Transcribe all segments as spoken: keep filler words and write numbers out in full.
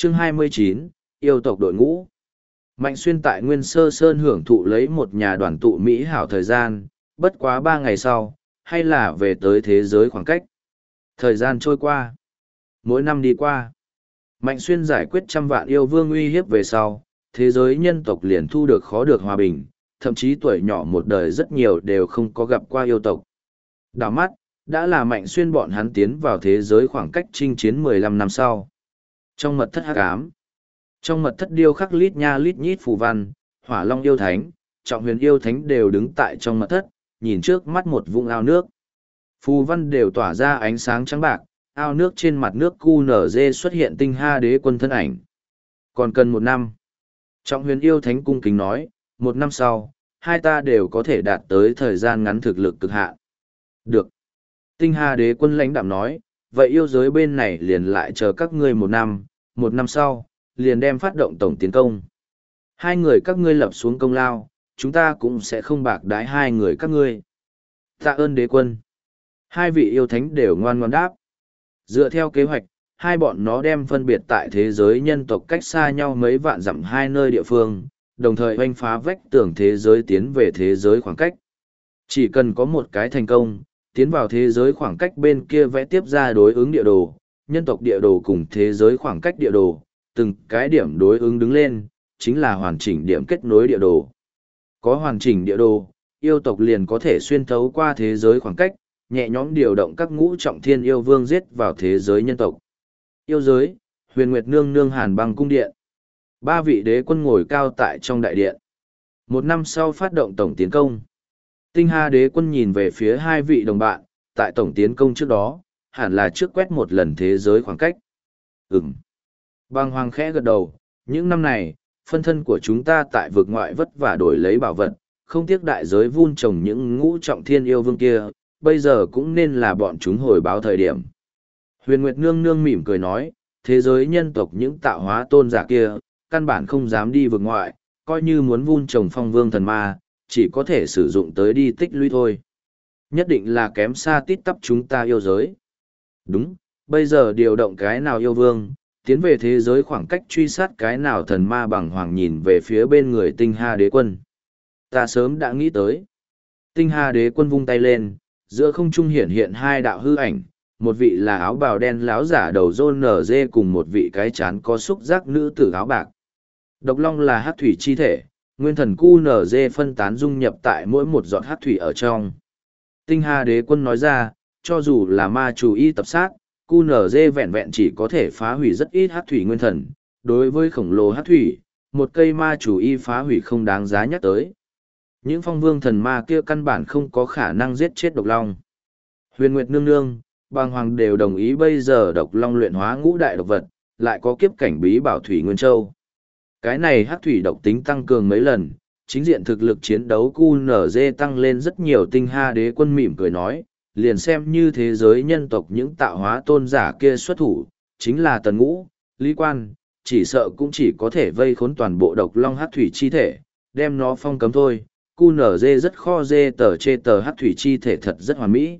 Chương hai mươi chín, yêu tộc đội ngũ. Mạnh Xuyên tại Nguyên Sơ Sơn hưởng thụ lấy một nhà đoàn tụ Mỹ hảo thời gian, bất quá ba ngày sau, hay là về tới thế giới khoảng cách. Thời gian trôi qua. Mỗi năm đi qua. Mạnh Xuyên giải quyết trăm vạn yêu vương uy hiếp về sau, thế giới nhân tộc liền thu được khó được hòa bình, thậm chí tuổi nhỏ một đời rất nhiều đều không có gặp qua yêu tộc. Đảo mắt, đã là Mạnh Xuyên bọn hắn tiến vào thế giới khoảng cách chinh chiến mười lăm năm sau. Trong mật thất hắc ám, trong mật thất điêu khắc lít nha lít nhít phù văn, Hỏa Long yêu thánh, Trọng Huyền yêu thánh đều đứng tại trong mật thất, nhìn trước mắt một vũng ao nước. Phù văn đều tỏa ra ánh sáng trắng bạc, ao nước trên mặt nước cu nở dê xuất hiện tinh ha đế quân thân ảnh. Còn cần một năm. Trọng Huyền yêu thánh cung kính nói, một năm sau, hai ta đều có thể đạt tới thời gian ngắn thực lực cực hạn. Được. Tinh ha đế quân lãnh đạm nói, vậy yêu giới bên này liền lại chờ các ngươi một năm, một năm sau, liền đem phát động tổng tiến công. Hai người các ngươi lập xuống công lao, chúng ta cũng sẽ không bạc đái hai người các ngươi. Tạ ơn đế quân. Hai vị yêu thánh đều ngoan ngoan đáp. Dựa theo kế hoạch, hai bọn nó đem phân biệt tại thế giới nhân tộc cách xa nhau mấy vạn dặm hai nơi địa phương, đồng thời oanh phá vách tường thế giới tiến về thế giới khoảng cách. Chỉ cần có một cái thành công, tiến vào thế giới khoảng cách bên kia vẽ tiếp ra đối ứng địa đồ, nhân tộc địa đồ cùng thế giới khoảng cách địa đồ, từng cái điểm đối ứng đứng lên, chính là hoàn chỉnh điểm kết nối địa đồ. Có hoàn chỉnh địa đồ, yêu tộc liền có thể xuyên thấu qua thế giới khoảng cách, nhẹ nhõm điều động các ngũ trọng thiên yêu vương giết vào thế giới nhân tộc. Yêu giới, Huyền Nguyệt Nương Nương Hàn Băng cung điện. Ba vị đế quân ngồi cao tại trong đại điện. Một năm sau phát động tổng tiến công. Tinh Ha đế quân nhìn về phía hai vị đồng bạn, tại tổng tiến công trước đó, hẳn là trước quét một lần thế giới khoảng cách. Ừm. Bàng Hoàng khẽ gật đầu, những năm này, phân thân của chúng ta tại vực ngoại vất vả đổi lấy bảo vật, không tiếc đại giới vun trồng những ngũ trọng thiên yêu vương kia, bây giờ cũng nên là bọn chúng hồi báo thời điểm. Huyền Nguyệt Nương Nương mỉm cười nói, thế giới nhân tộc những tạo hóa tôn giả kia, căn bản không dám đi vực ngoại, coi như muốn vun trồng phong vương thần ma, chỉ có thể sử dụng tới đi tích lũy thôi. Nhất định là kém xa tít tắp chúng ta yêu giới. Đúng, bây giờ điều động cái nào yêu vương, tiến về thế giới khoảng cách truy sát cái nào thần ma bằng hoàng nhìn về phía bên người tinh ha đế quân. Ta sớm đã nghĩ tới. Tinh ha đế quân vung tay lên, giữa không trung hiển hiện hai đạo hư ảnh, một vị là áo bào đen láo giả đầu rôn nở dê cùng một vị cái chán có xúc giác nữ tử áo bạc. Độc long là hắc thủy chi thể, nguyên thần cu nở dê phân tán dung nhập tại mỗi một giọt hắc thủy ở trong. Tinh ha đế quân nói ra, cho dù là ma chủ y tập sát, cu nở dê vẹn vẹn chỉ có thể phá hủy rất ít hắc thủy nguyên thần. Đối với khổng lồ hắc thủy, một cây ma chủ y phá hủy không đáng giá nhắc tới. Những phong vương thần ma kia căn bản không có khả năng giết chết độc long. Huyền Nguyệt Nương Nương, Bàng Hoàng đều đồng ý bây giờ độc long luyện hóa ngũ đại độc vật, lại có kiếp cảnh bí bảo thủy nguyên châu. Cái này hắc thủy độc tính tăng cường mấy lần, chính diện thực lực chiến đấu cu nở dê tăng lên rất nhiều. Tinh ha đế quân mỉm cười nói, liền xem như thế giới nhân tộc những tạo hóa tôn giả kia xuất thủ, chính là tần ngũ, lý quan, chỉ sợ cũng chỉ có thể vây khốn toàn bộ độc long hắc thủy chi thể, đem nó phong cấm thôi. Cu nở dê rất kho dê tờ chê tờ hắc thủy chi thể thật rất hoàn mỹ.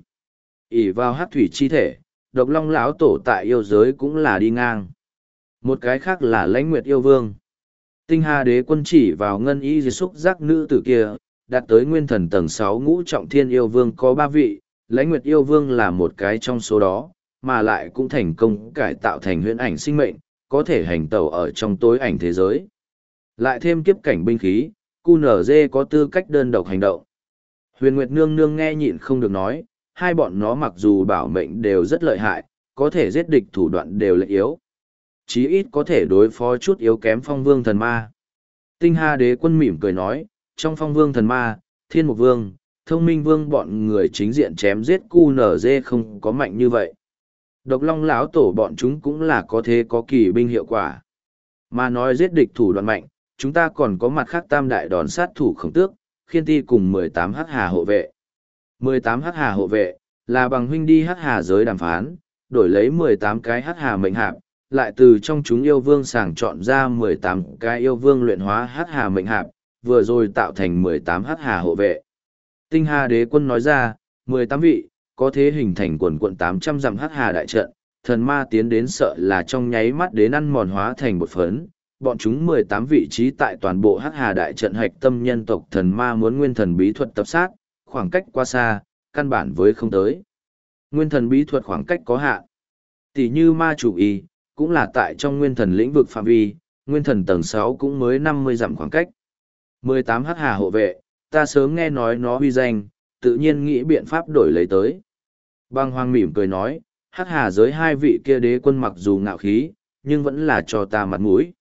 ỷ vào hắc thủy chi thể, độc long lão tổ tại yêu giới cũng là đi ngang. Một cái khác là lãnh nguyệt yêu vương. Tinh ha đế quân chỉ vào ngân y di xúc giác nữ tử kia, đạt tới nguyên thần tầng sáu ngũ trọng thiên yêu vương có ba vị, lãnh nguyệt yêu vương là một cái trong số đó, mà lại cũng thành công cải tạo thành huyễn ảnh sinh mệnh, có thể hành tẩu ở trong tối ảnh thế giới. Lại thêm kiếp cảnh binh khí, cu nở dê có tư cách đơn độc hành động. Huyền Nguyệt Nương Nương nghe nhịn không được nói, hai bọn nó mặc dù bảo mệnh đều rất lợi hại, có thể giết địch thủ đoạn đều lợi yếu. Chí ít có thể đối phó chút yếu kém phong vương thần ma. Tinh ha đế quân mỉm cười nói, trong phong vương thần ma, thiên mục vương, thông minh vương bọn người chính diện chém giết cu nở dê không có mạnh như vậy. Độc long lão tổ bọn chúng cũng là có thế có kỳ binh hiệu quả. Mà nói giết địch thủ đoạn mạnh, chúng ta còn có mặt khác tam đại đòn sát thủ khổng tước, khiên ti cùng mười tám hắc hà hộ vệ. mười tám hắc hà hộ vệ, là bằng huynh đi hắc hà giới đàm phán, đổi lấy mười tám cái hắc hà mệnh hạp, lại từ trong chúng yêu vương sàng chọn ra mười tám cái yêu vương luyện hóa hắc hà mệnh hạp, vừa rồi tạo thành mười tám hắc hà hộ vệ. Tinh hà đế quân nói ra, mười tám vị, có thế hình thành quần quận tám trăm dặm hắc hà đại trận, thần ma tiến đến sợ là trong nháy mắt đến ăn mòn hóa thành bột phấn. Bọn chúng mười tám vị trí tại toàn bộ Hắc Hà đại trận hạch tâm nhân tộc thần ma muốn nguyên thần bí thuật tập sát, khoảng cách quá xa, căn bản với không tới. Nguyên thần bí thuật khoảng cách có hạn. Tỷ như ma chủ y, cũng là tại trong nguyên thần lĩnh vực phạm vi, nguyên thần tầng sáu cũng mới năm mươi dặm khoảng cách. mười tám Hắc Hà hộ vệ, ta sớm nghe nói nó huy danh, tự nhiên nghĩ biện pháp đổi lấy tới. Băng Hoang mỉm cười nói, Hắc Hà giới hai vị kia đế quân mặc dù ngạo khí, nhưng vẫn là cho ta mặt mũi.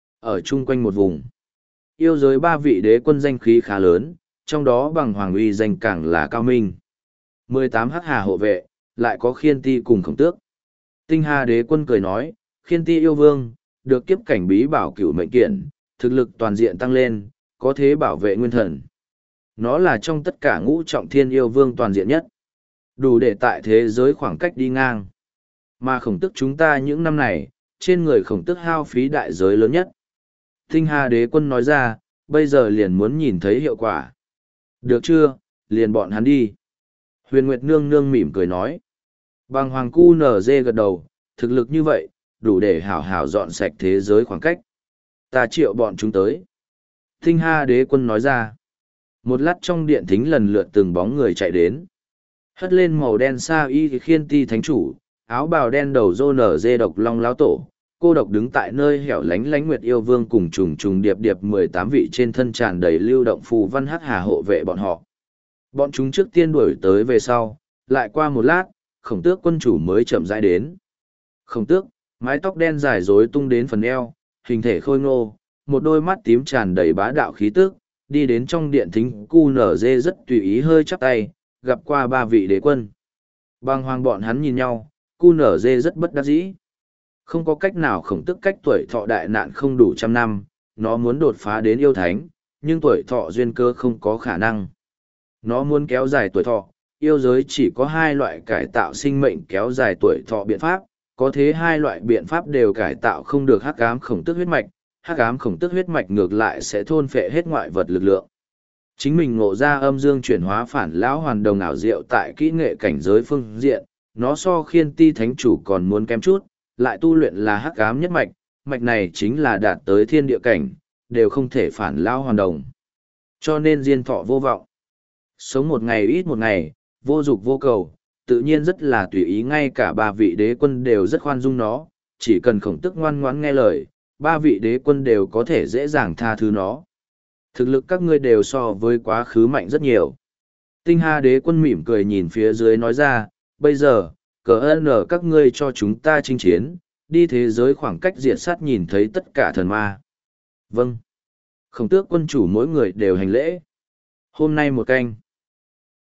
Ở chung quanh một vùng, yêu giới ba vị đế quân danh khí khá lớn, trong đó Bằng Hoàng uy danh càng là cao minh. mười tám Hắc Hà hộ vệ, lại có Khiên Ti cùng Khổng Tước. Tinh Hà đế quân cười nói, Khiên Ti yêu vương, được kiếp cảnh bí bảo cửu mệnh kiện, thực lực toàn diện tăng lên, có thế bảo vệ nguyên thần. Nó là trong tất cả ngũ trọng thiên yêu vương toàn diện nhất. Đủ để tại thế giới khoảng cách đi ngang. Mà Khổng Tước chúng ta những năm này, trên người Khổng Tước hao phí đại giới lớn nhất. Tinh Hà đế quân nói ra, bây giờ liền muốn nhìn thấy hiệu quả. Được chưa, liền bọn hắn đi. Huyền Nguyệt nương nương mỉm cười nói. Bằng Hoàng cu nở dê gật đầu, thực lực như vậy, đủ để hảo hảo dọn sạch thế giới khoảng cách. Ta triệu bọn chúng tới. Tinh Hà đế quân nói ra. Một lát trong điện thính lần lượt từng bóng người chạy đến. Hất lên màu đen sa y Khiên Ti thánh chủ, áo bào đen đầu rô nở dê độc long láo tổ, cô độc đứng tại nơi hẻo lánh lánh nguyệt yêu vương cùng trùng trùng điệp điệp mười tám vị trên thân tràn đầy lưu động phù văn Hắc Hà hộ vệ bọn họ. Bọn chúng trước tiên đuổi tới về sau, lại qua một lát, Khổng Tước quân chủ mới chậm rãi đến. Khổng Tước, mái tóc đen dài rối tung đến phần eo, hình thể khôi ngô, một đôi mắt tím tràn đầy bá đạo khí tức, đi đến trong điện thính cu nở dê rất tùy ý hơi chắp tay, gặp qua ba vị đế quân. Bàng Hoàng bọn hắn nhìn nhau, cu nở dê rất bất đắc dĩ. Không có cách nào Khổng Tước cách tuổi thọ đại nạn không đủ trăm năm, nó muốn đột phá đến yêu thánh, nhưng tuổi thọ duyên cơ không có khả năng. Nó muốn kéo dài tuổi thọ, yêu giới chỉ có hai loại cải tạo sinh mệnh kéo dài tuổi thọ biện pháp, có thế hai loại biện pháp đều cải tạo không được hắc ám Khổng Tước huyết mạch, hắc ám Khổng Tước huyết mạch ngược lại sẽ thôn phệ hết ngoại vật lực lượng. Chính mình ngộ ra âm dương chuyển hóa phản lão hoàn đồng ảo diệu tại kỹ nghệ cảnh giới phương diện, nó so Khiên Ti thánh chủ còn muốn kém chút, lại tu luyện là hắc ám nhất mạch, mạch này chính là đạt tới thiên địa cảnh, đều không thể phản lão hoàn đồng. Cho nên diên thọ vô vọng. Sống một ngày ít một ngày, vô dục vô cầu, tự nhiên rất là tùy ý, ngay cả ba vị đế quân đều rất khoan dung nó, chỉ cần Khổng Tước ngoan ngoãn nghe lời, ba vị đế quân đều có thể dễ dàng tha thứ nó. Thực lực các ngươi đều so với quá khứ mạnh rất nhiều. Tinh Hà đế quân mỉm cười nhìn phía dưới nói ra, bây giờ, cờ ơn ở các ngươi cho chúng ta chinh chiến, đi thế giới khoảng cách diệt sát nhìn thấy tất cả thần ma. Vâng. Khổng Tước quân chủ mỗi người đều hành lễ. Hôm nay một canh.